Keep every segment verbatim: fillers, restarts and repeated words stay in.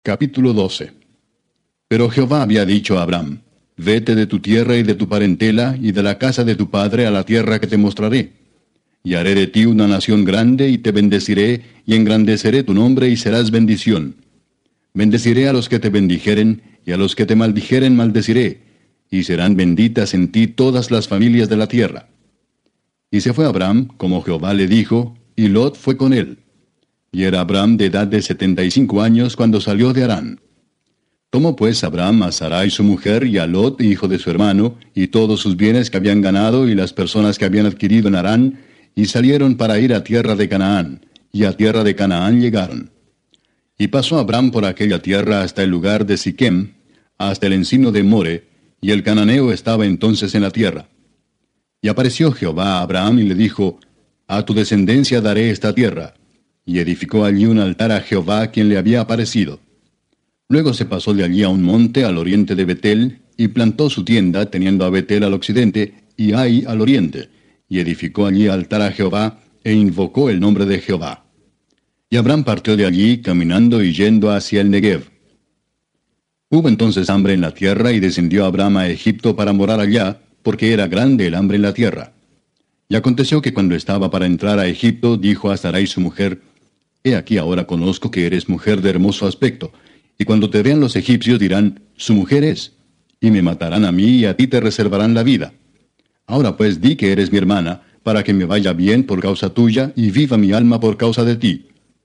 Capítulo doce. Pero Jehová había dicho a Abraham: Vete de tu tierra y de tu parentela y de la casa de tu padre a la tierra que te mostraré. Y haré de ti una nación grande y te bendeciré y engrandeceré tu nombre y serás bendición. Bendeciré a los que te bendijeren y a los que te maldijeren maldeciré, y serán benditas en ti todas las familias de la tierra. Y se fue Abraham, como Jehová le dijo, y Lot fue con él. Y era Abraham de edad de setenta y cinco años cuando salió de Harán. Tomó pues Abraham a Sarai su mujer y a Lot, hijo de su hermano, y todos sus bienes que habían ganado y las personas que habían adquirido en Harán, y salieron para ir a tierra de Canaán, y a tierra de Canaán llegaron. Y pasó Abraham por aquella tierra hasta el lugar de Siquem, hasta el encino de More, y el cananeo estaba entonces en la tierra. Y apareció Jehová a Abraham y le dijo: A tu descendencia daré esta tierra. Y edificó allí un altar a Jehová quien le había aparecido. Luego se pasó de allí a un monte al oriente de Betel, y plantó su tienda, teniendo a Betel al occidente, y Ai al oriente, y edificó allí altar a Jehová, e invocó el nombre de Jehová. Y Abraham partió de allí, caminando y yendo hacia el Negev. Hubo entonces hambre en la tierra, y descendió Abraham a Egipto para morar allá, porque era grande el hambre en la tierra. Y aconteció que cuando estaba para entrar a Egipto, dijo a Sarai su mujer: He aquí ahora conozco que eres mujer de hermoso aspecto, y cuando te vean los egipcios dirán: Su mujer es, y me matarán a mí y a ti te reservarán la vida. Ahora pues di que eres mi hermana, para que me vaya bien por causa tuya, y viva mi alma por causa de ti.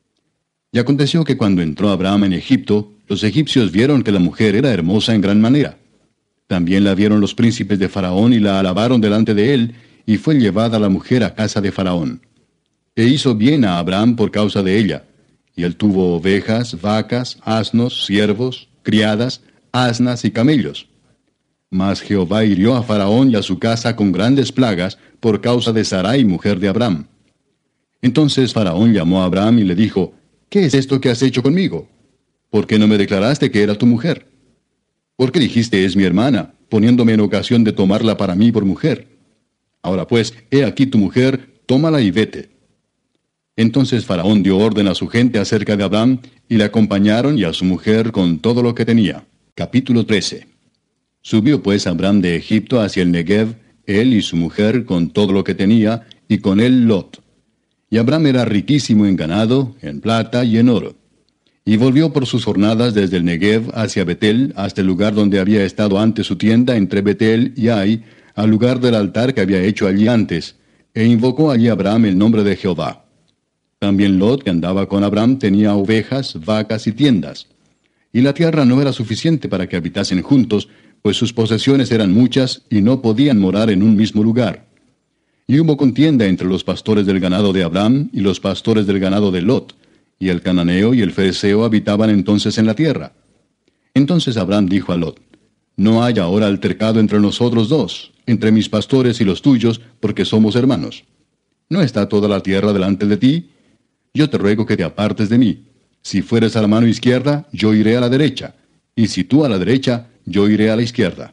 Y aconteció que cuando entró Abraham en Egipto, los egipcios vieron que la mujer era hermosa en gran manera. También la vieron los príncipes de Faraón y la alabaron delante de él, y fue llevada la mujer a casa de Faraón. E hizo bien a Abraham por causa de ella. Y él tuvo ovejas, vacas, asnos, siervos, criadas, asnas y camellos. Mas Jehová hirió a Faraón y a su casa con grandes plagas por causa de Sarai, mujer de Abraham. Entonces Faraón llamó a Abraham y le dijo: ¿Qué es esto que has hecho conmigo? ¿Por qué no me declaraste que era tu mujer? ¿Por qué dijiste: es mi hermana, poniéndome en ocasión de tomarla para mí por mujer? Ahora pues, he aquí tu mujer, tómala y vete. Entonces Faraón dio orden a su gente acerca de Abraham, y le acompañaron y a su mujer con todo lo que tenía. Capítulo trece. Subió pues Abraham de Egipto hacia el Negev, él y su mujer con todo lo que tenía, y con él Lot. Y Abraham era riquísimo en ganado, en plata y en oro. Y volvió por sus jornadas desde el Negev hacia Betel, hasta el lugar donde había estado antes su tienda entre Betel y Ai, al lugar del altar que había hecho allí antes, e invocó allí Abraham el nombre de Jehová. También Lot, que andaba con Abraham, tenía ovejas, vacas y tiendas. Y la tierra no era suficiente para que habitasen juntos, pues sus posesiones eran muchas y no podían morar en un mismo lugar. Y hubo contienda entre los pastores del ganado de Abraham y los pastores del ganado de Lot, y el cananeo y el fereceo habitaban entonces en la tierra. Entonces Abraham dijo a Lot: No haya ahora altercado entre nosotros dos, entre mis pastores y los tuyos, porque somos hermanos. ¿No está toda la tierra delante de ti? Yo te ruego que te apartes de mí. Si fueres a la mano izquierda, yo iré a la derecha, y si tú a la derecha, yo iré a la izquierda.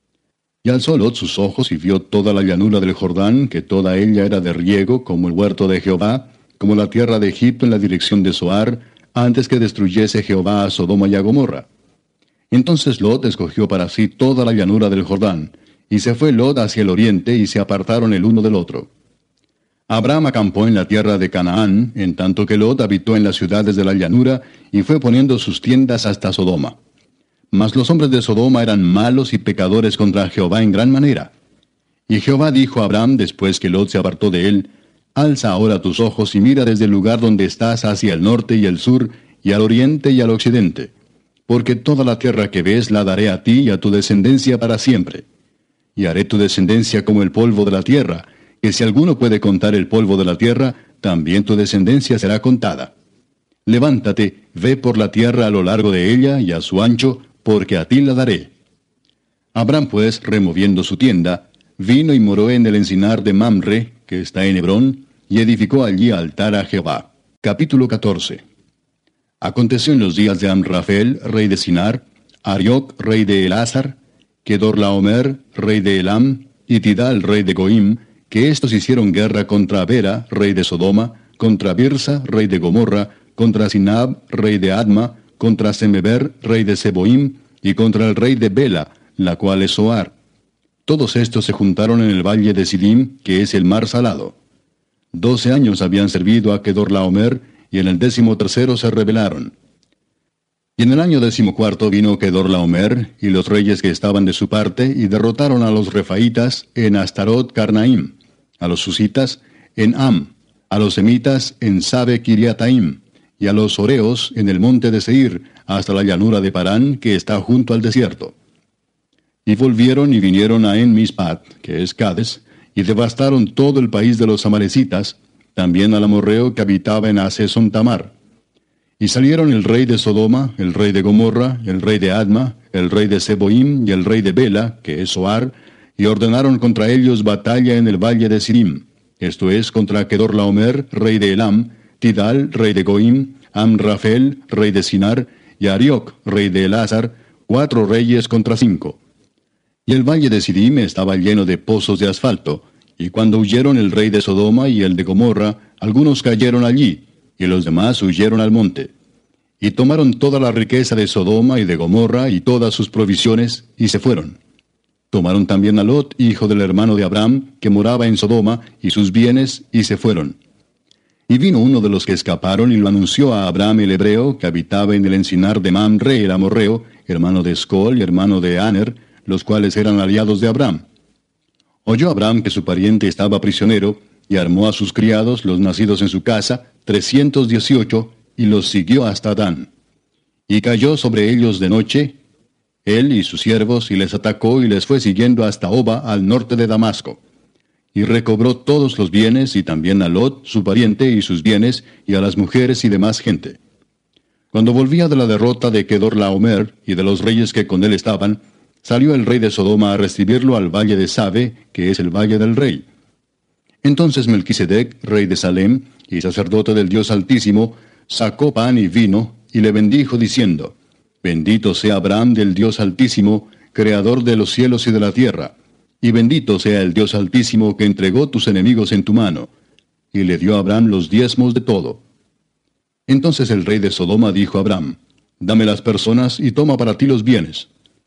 Y alzó Lot sus ojos y vio toda la llanura del Jordán, que toda ella era de riego, como el huerto de Jehová, como la tierra de Egipto en la dirección de Zoar, antes que destruyese Jehová a Sodoma y a Gomorra. Entonces Lot escogió para sí toda la llanura del Jordán, y se fue Lot hacia el oriente, y se apartaron el uno del otro. Abraham acampó en la tierra de Canaán, en tanto que Lot habitó en las ciudades de la llanura, y fue poniendo sus tiendas hasta Sodoma. Mas los hombres de Sodoma eran malos y pecadores contra Jehová en gran manera. Y Jehová dijo a Abraham, después que Lot se apartó de él: Alza ahora tus ojos y mira desde el lugar donde estás hacia el norte y el sur, y al oriente y al occidente. Porque toda la tierra que ves la daré a ti y a tu descendencia para siempre. Y haré tu descendencia como el polvo de la tierra, que si alguno puede contar el polvo de la tierra, también tu descendencia será contada. Levántate, ve por la tierra a lo largo de ella y a su ancho, porque a ti la daré. Abraham pues, removiendo su tienda, vino y moró en el encinar de Mamre, que está en Hebrón, y edificó allí altar a Jehová. Capítulo catorce. Aconteció en los días de Amrafel, rey de Sinar, Arioc, rey de Elazar, Kedorlaomer, rey de Elam, y Tidal, rey de Goim, que éstos hicieron guerra contra Bera, rey de Sodoma, contra Birsa, rey de Gomorra, contra Sinab, rey de Adma, contra Semeber, rey de Seboim, y contra el rey de Bela, la cual es Zoar. Todos estos se juntaron en el valle de Sidim, que es el mar salado. Doce años habían servido a Kedorlaomer, y en el décimo tercero se rebelaron. Y en el año decimocuarto vino Kedorlaomer, y los reyes que estaban de su parte, y derrotaron a los refaitas en Astarot Carnaim, a los susitas en Am, a los semitas en Sabe Kiriataim, y a los oreos en el monte de Seir, hasta la llanura de Parán, que está junto al desierto. Y volvieron y vinieron a En Mispat, que es Cades, y devastaron todo el país de los amalecitas, también al amorreo que habitaba en Haseson Tamar. Y salieron el rey de Sodoma, el rey de Gomorra, el rey de Adma, el rey de Seboim y el rey de Bela, que es Zoar, y ordenaron contra ellos batalla en el valle de Sidim, esto es, contra Kedorlaomer, rey de Elam, Tidal, rey de Goim, Amrafel, rey de Sinar, y Arioc, rey de Elazar, cuatro reyes contra cinco. Y el valle de Sidim estaba lleno de pozos de asfalto, y cuando huyeron el rey de Sodoma y el de Gomorra, algunos cayeron allí, y los demás huyeron al monte. Y tomaron toda la riqueza de Sodoma y de Gomorra y todas sus provisiones, y se fueron. Tomaron también a Lot, hijo del hermano de Abraham, que moraba en Sodoma, y sus bienes, y se fueron. Y vino uno de los que escaparon y lo anunció a Abraham el hebreo, que habitaba en el encinar de Mamre el amorreo, hermano de Escol y hermano de Aner, los cuales eran aliados de Abraham. Oyó Abraham que su pariente estaba prisionero, y armó a sus criados, los nacidos en su casa, trescientos dieciocho, y los siguió hasta Dan. Y cayó sobre ellos de noche, él y sus siervos, y les atacó y les fue siguiendo hasta Oba, al norte de Damasco. Y recobró todos los bienes, y también a Lot, su pariente, y sus bienes, y a las mujeres y demás gente. Cuando volvía de la derrota de Kedorlaomer, y de los reyes que con él estaban, salió el rey de Sodoma a recibirlo al valle de Sabe, que es el valle del rey. Entonces Melquisedec, rey de Salem, y sacerdote del Dios Altísimo, sacó pan y vino, y le bendijo diciendo, Bendito sea Abraham del Dios Altísimo, creador de los cielos y de la tierra, y bendito sea el Dios Altísimo que entregó tus enemigos en tu mano. Y le dio a Abraham los diezmos de todo. Entonces el rey de Sodoma dijo a Abraham, Dame las personas y toma para ti los bienes.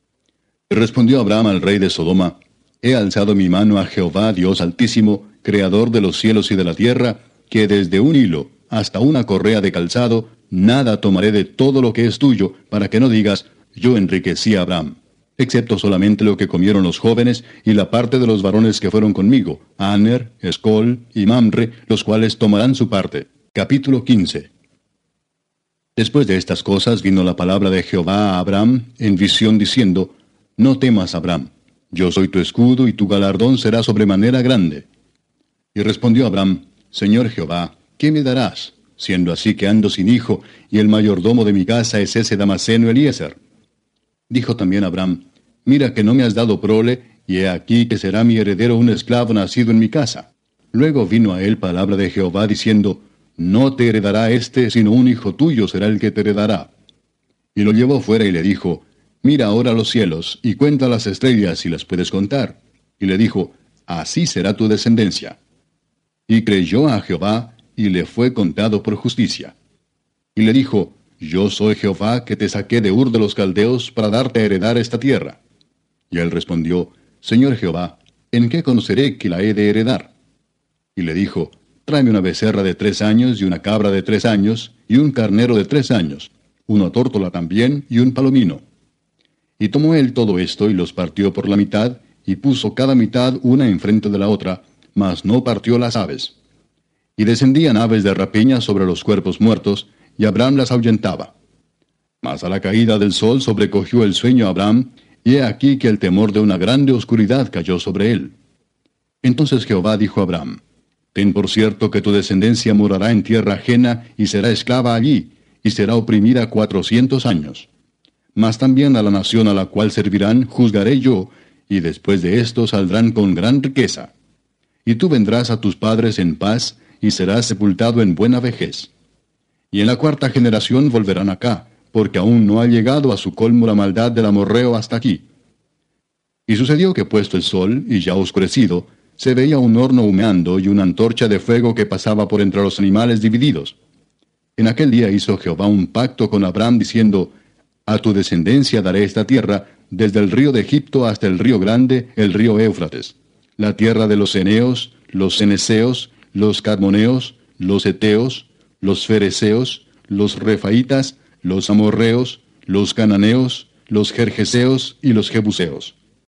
Y respondió Abraham al rey de Sodoma, He alzado mi mano a Jehová, Dios Altísimo, creador de los cielos y de la tierra, que desde un hilo hasta una correa de calzado, nada tomaré de todo lo que es tuyo, para que no digas, yo enriquecí a Abraham, excepto solamente lo que comieron los jóvenes y la parte de los varones que fueron conmigo, Aner, Escol y Mamre, los cuales tomarán su parte. Capítulo quince. Después de estas cosas vino la palabra de Jehová a Abraham en visión diciendo, No temas, Abraham, yo soy tu escudo y tu galardón será sobremanera grande. Y respondió Abraham, Señor Jehová, ¿qué me darás, siendo así que ando sin hijo, y el mayordomo de mi casa es ese Damaseno Eliezer? Dijo también Abraham, Mira que no me has dado prole, y he aquí que será mi heredero un esclavo nacido en mi casa. Luego vino a él palabra de Jehová diciendo, No te heredará éste, sino un hijo tuyo será el que te heredará. Y lo llevó fuera y le dijo, Mira ahora los cielos, y cuenta las estrellas si las puedes contar. Y le dijo, Así será tu descendencia. Y creyó a Jehová, y le fue contado por justicia. Y le dijo, Yo soy Jehová que te saqué de Ur de los Caldeos para darte a heredar esta tierra. Y él respondió, Señor Jehová, ¿en qué conoceré que la he de heredar? Y le dijo, Tráeme una becerra de tres años y una cabra de tres años, y un carnero de tres años, una tórtola también y un palomino. Y tomó él todo esto y los partió por la mitad, y puso cada mitad una enfrente de la otra, mas no partió las aves. Y descendían aves de rapiña sobre los cuerpos muertos, y Abraham las ahuyentaba. Mas a la caída del sol sobrecogió el sueño a Abraham, y he aquí que el temor de una grande oscuridad cayó sobre él. Entonces Jehová dijo a Abraham, Ten por cierto que tu descendencia morará en tierra ajena, y será esclava allí, y será oprimida cuatrocientos años. Mas también a la nación a la cual servirán juzgaré yo, y después de esto saldrán con gran riqueza. Y tú vendrás a tus padres en paz, y serás sepultado en buena vejez. Y en la cuarta generación volverán acá, porque aún no ha llegado a su colmo la maldad del amorreo hasta aquí. Y sucedió que puesto el sol, y ya oscurecido, se veía un horno humeando y una antorcha de fuego que pasaba por entre los animales divididos. En aquel día hizo Jehová un pacto con Abraham, diciendo, a tu descendencia daré esta tierra, desde el río de Egipto hasta el río grande, el río Éufrates, la tierra de los eneos, los ceneseos, los cadmoneos, los eteos, los fereceos, los refaitas, los amorreos, los cananeos, los jerjeseos y los jebuseos.